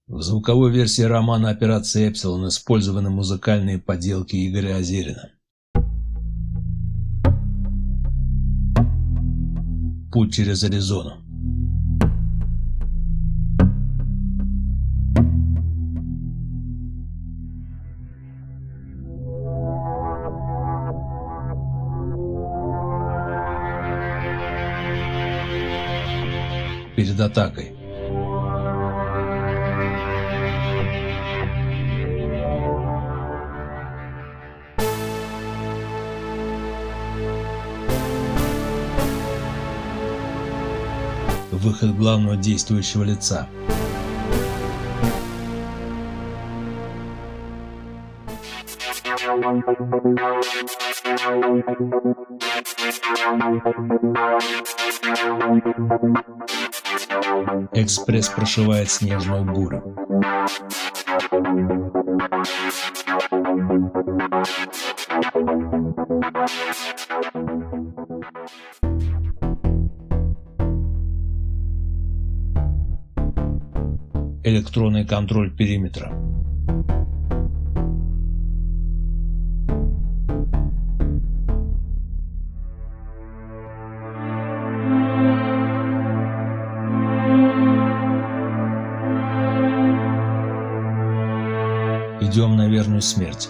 В звуковой версии романа «Операция Эпсилон» использованы музыкальные поделки Игоря Озерина. Путь через Аризону. Перед атакой. Выход главного действующего лица. Экспресс прошивает снежную бурю. Электронный контроль периметра. Идем на верную смерть.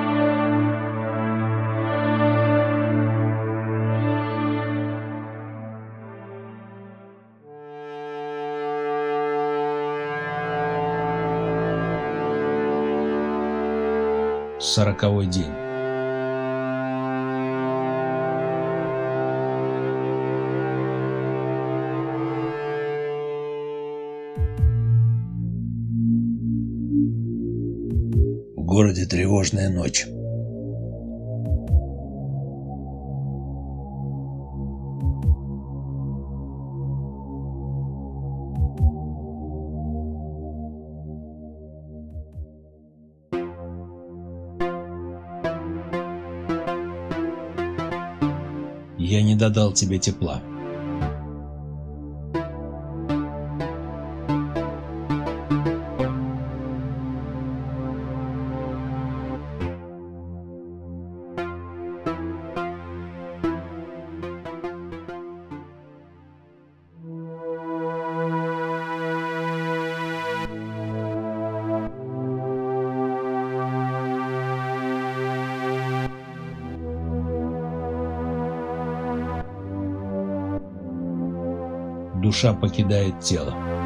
Сороковой день. В городе тревожная ночь. Я не додал тебе тепла. Душа покидает тело.